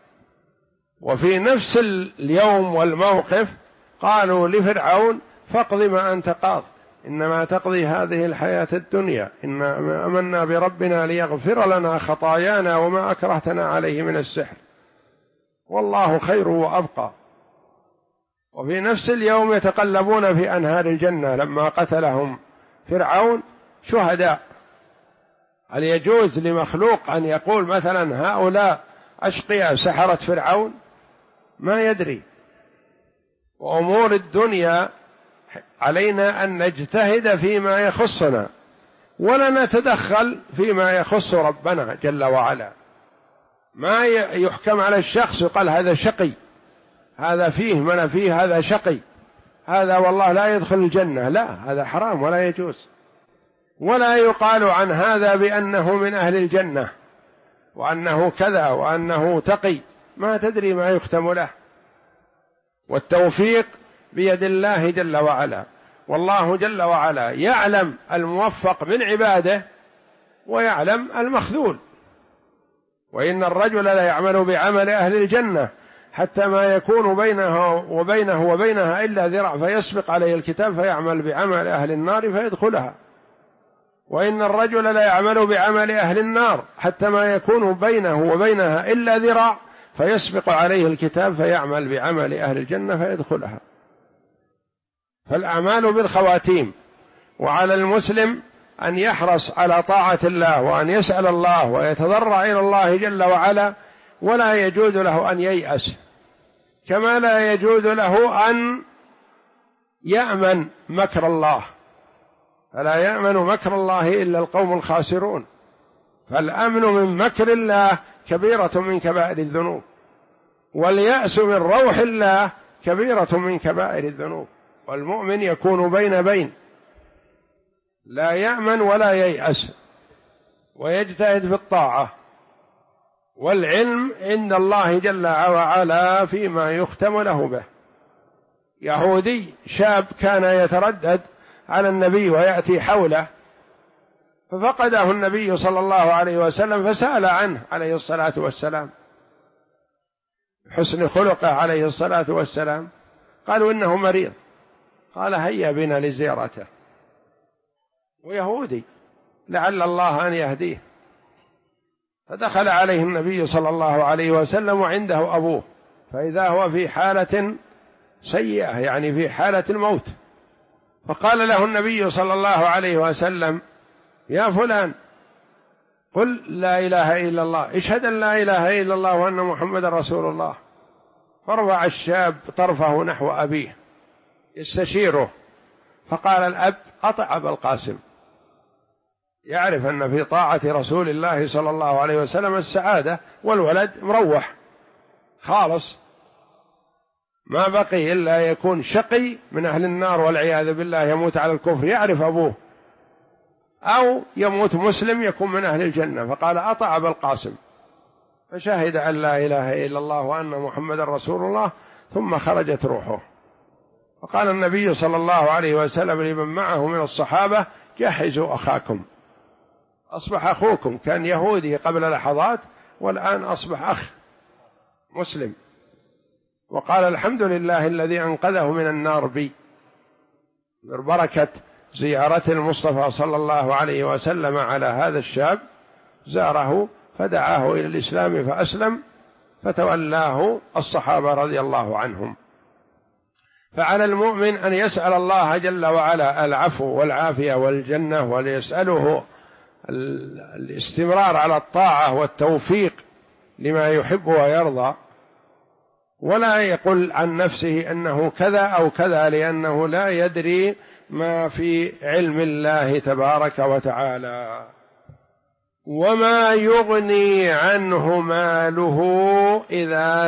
وفي نفس اليوم والموقف قالوا لفرعون: فاقض ما أنت قاض، إنما تقضي هذه الحياة الدنيا، إنا آمنا بربنا ليغفر لنا خطايانا وما أكرهتنا عليه من السحر، والله خير وأبقى. وفي نفس اليوم يتقلبون في أنهار الجنة لما قتلهم فرعون شهداء. هل يجوز لمخلوق أن يقول مثلا هؤلاء أشقياء سحرة فرعون؟ ما يدري. وأمور الدنيا علينا أن نجتهد فيما يخصنا ولا نتدخل فيما يخص ربنا جل وعلا. ما يحكم على الشخص يقال هذا شقي، هذا فيه من فيه، هذا شقي، هذا والله لا يدخل الجنة، لا، هذا حرام ولا يجوز. ولا يقال عن هذا بأنه من أهل الجنة وأنه كذا وأنه تقي، ما تدري ما يختم له. والتوفيق بيد الله جل وعلا، والله جل وعلا يعلم الموفق من عباده ويعلم المخذول. وإن الرجل لا يعمل بعمل أهل الجنة حتى ما يكون بينه وبينها إلا ذراع فيسبق عليه الكتاب فيعمل بعمل أهل النار فيدخلها. وإن الرجل لا يعمل بعمل أهل النار حتى ما يكون بينه وبينها إلا ذراع فيسبق عليه الكتاب فيعمل بعمل أهل الجنة فيدخلها. فالأعمال بالخواتيم. وعلى المسلم أن يحرص على طاعة الله وأن يسأل الله ويتضرع إلى الله جل وعلا، ولا يجوز له أن ييأس، كما لا يجوز له أن يأمن مكر الله، فلا يأمن مكر الله إلا القوم الخاسرون. فالأمن من مكر الله كبيرة من كبائر الذنوب، واليأس من روح الله كبيرة من كبائر الذنوب. والمؤمن يكون بين لا يأمن ولا ييأس، ويجتهد في الطاعة. والعلم عند الله جل وعلا فيما يختم له به. يهودي شاب كان يتردد على النبي ويأتي حوله، ففقده النبي صلى الله عليه وسلم فسأل عنه عليه الصلاة والسلام، حسن خلقه عليه الصلاة والسلام. قالوا إنه مريض، قال هيا بنا لزيارته، ويهودي لعل الله أن يهديه. فدخل عليه النبي صلى الله عليه وسلم وعنده أبوه، فإذا هو في حالة سيئة، يعني في حالة الموت. فقال له النبي صلى الله عليه وسلم: يا فلان قل لا إله إلا الله، اشهد أن لا إله إلا الله وأن محمد رسول الله. فرفع الشاب طرفه نحو أبيه يستشيره، فقال الأب: أطع أبا القاسم، يعرف أن في طاعة رسول الله صلى الله عليه وسلم السعادة، والولد مروح خالص، ما بقي إلا يكون شقي من أهل النار والعياذ بالله، يموت على الكفر يعرف أبوه، أو يموت مسلم يكون من أهل الجنة. فقال: أطع أبا القاسم، فشهد أن لا إله إلا الله وأن محمدا رسول الله، ثم خرجت روحه. فقال النبي صلى الله عليه وسلم لمن معه من الصحابة: جهزوا أخاكم، أصبح أخوكم، كان يهودي قبل لحظات والآن أصبح أخ مسلم. وقال: الحمد لله الذي أنقذه من النار بي، بركة زيارة المصطفى صلى الله عليه وسلم على هذا الشاب، زاره فدعاه إلى الإسلام فأسلم، فتولاه الصحابة رضي الله عنهم. فعلى المؤمن أن يسأل الله جل وعلا العفو والعافية والجنة، وليسأله الاستمرار على الطاعة والتوفيق لما يحب ويرضى، ولا يقول عن نفسه أنه كذا أو كذا، لأنه لا يدري ما في علم الله تبارك وتعالى. وما يغني عنه ماله إذا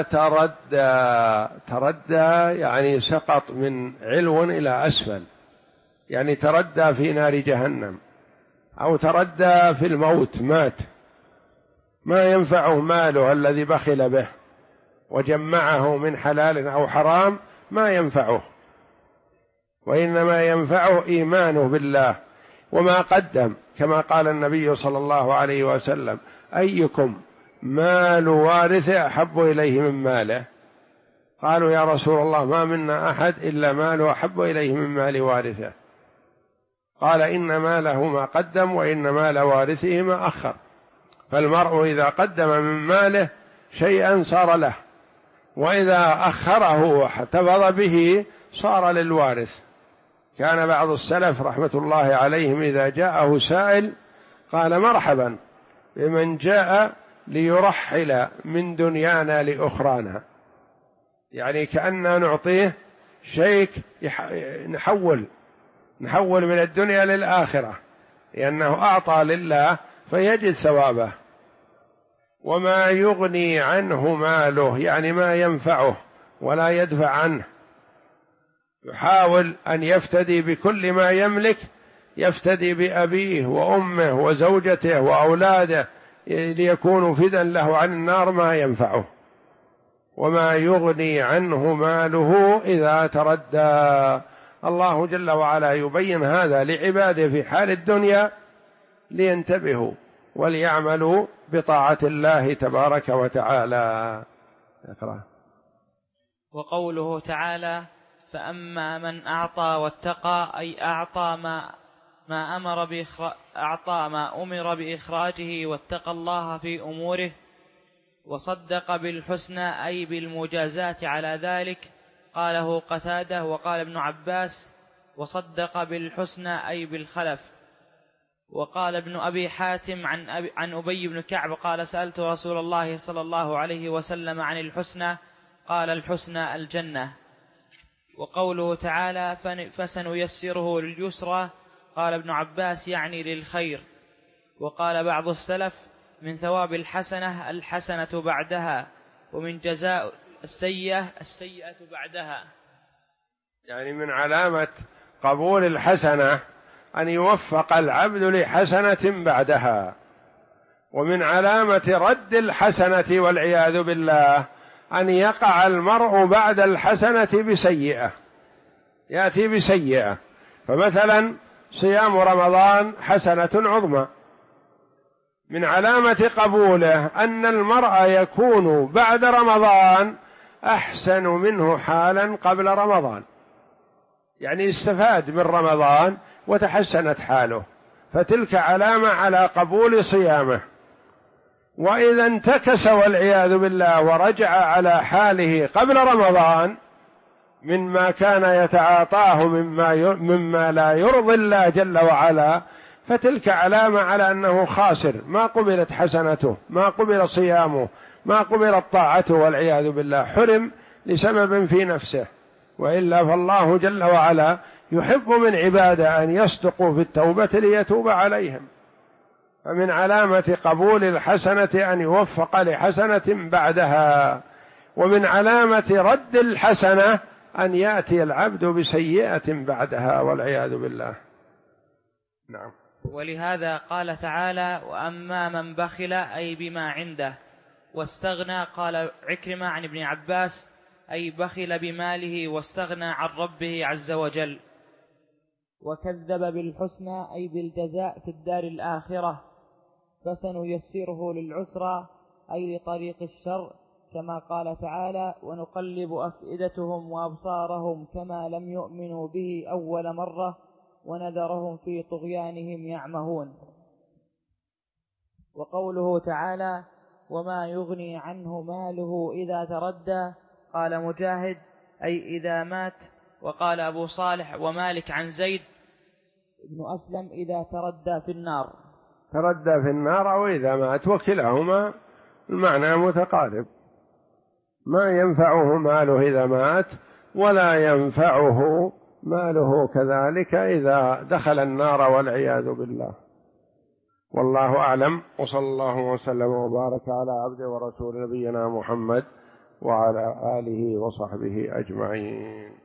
تردى يعني سقط من علو إلى أسفل، يعني تردى في نار جهنم، أو تردى في الموت، مات، ما ينفعه ماله الذي بخل به وجمعه من حلال أو حرام، ما ينفعه، وإنما ينفعه إيمانه بالله وما قدم، كما قال النبي صلى الله عليه وسلم: أيكم مال وارثه أحب إليه من ماله؟ قالوا: يا رسول الله ما منا أحد إلا ماله أحب إليه من مال وارثه. قال: إن ماله ما قدم، وإن مال وارثه ما أخر. فالمرء إذا قدم من ماله شيئا صار له، وإذا أخره واحتفظ به صار للوارث. كان بعض السلف رحمة الله عليهم إذا جاءه سائل قال: مرحبا بمن جاء ليرحل من دنيانا لأخرانا، يعني كأننا نعطيه شيء نحول من الدنيا للآخرة، لأنه أعطى لله فيجد ثوابه. وما يغني عنه ماله يعني ما ينفعه ولا يدفع عنه، يحاول أن يفتدي بكل ما يملك، يفتدي بأبيه وأمه وزوجته وأولاده ليكونوا فدا له عن النار، ما ينفعه. وما يغني عنه ماله إذا تردى. الله جل وعلا يبين هذا لعباده في حال الدنيا لينتبهوا وليعملوا بطاعة الله تبارك وتعالى. اقرأ. وقوله تعالى: فأما من أعطى واتقى، أي أعطى ما أمر بإخراجه، واتقى الله في أموره، وصدق بالحسنى أي بالمجازات على ذلك. قاله قتادة. وقال ابن عباس: وصدق بالحسنى أي بالخلف. وقال ابن أبي حاتم عن أبي بن كعب قال: سألت رسول الله صلى الله عليه وسلم عن الحسنى، قال: الحسنى الجنة. وقوله تعالى: فسنيسره لليسرى، قال ابن عباس: يعني للخير. وقال بعض السلف: من ثواب الحسنة الحسنة بعدها، ومن جزاء السيئة بعدها. يعني من علامة قبول الحسنة أن يوفق العبد لحسنة بعدها، ومن علامة رد الحسنة والعياذ بالله أن يقع المرء بعد الحسنة بسيئة، يأتي بسيئة. فمثلا صيام رمضان حسنة عظمى، من علامة قبوله أن المرء يكون بعد رمضان أحسن منه حالا قبل رمضان، يعني استفاد من رمضان وتحسنت حاله، فتلك علامة على قبول صيامه. وإذا انتكس والعياذ بالله ورجع على حاله قبل رمضان مما كان يتعاطاه مما لا يرضي الله جل وعلا، فتلك علامة على أنه خاسر، ما قبلت حسنته، ما قبل صيامه، ما قبلت طاعته والعياذ بالله، حرم لسبب في نفسه. وإلا فالله جل وعلا يحب من عباده أن يصدقوا في التوبة ليتوب عليهم. فمن علامة قبول الحسنة أن يوفق لحسنة بعدها، ومن علامة رد الحسنة أن يأتي العبد بسيئة بعدها والعياذ بالله. نعم. ولهذا قال تعالى: وأما من بخل أي بما عنده واستغنى، قال عكرمة عن ابن عباس: أي بخل بماله واستغنى عن ربه عز وجل. وكذب بالحسنى أي بالجزاء في الدار الآخرة، فسنيسره للعسرى أي لطريق الشر، كما قال تعالى: ونقلب أفئدتهم وأبصارهم كما لم يؤمنوا به أول مرة ونذرهم في طغيانهم يعمهون. وقوله تعالى: وما يغني عنه ماله إذا تردى، قال مجاهد: أي إذا مات. وقال أبو صالح ومالك عن زيد بن أسلم: إذا تردى في النار. تردى في النار أو إذا مات، وكلاهما المعنى متقارب. ما ينفعه ماله إذا مات، ولا ينفعه ماله كذلك إذا دخل النار والعياذ بالله. والله أعلم، وصلى الله وسلم وبارك على عبده ورسول نبينا محمد وعلى آله وصحبه أجمعين.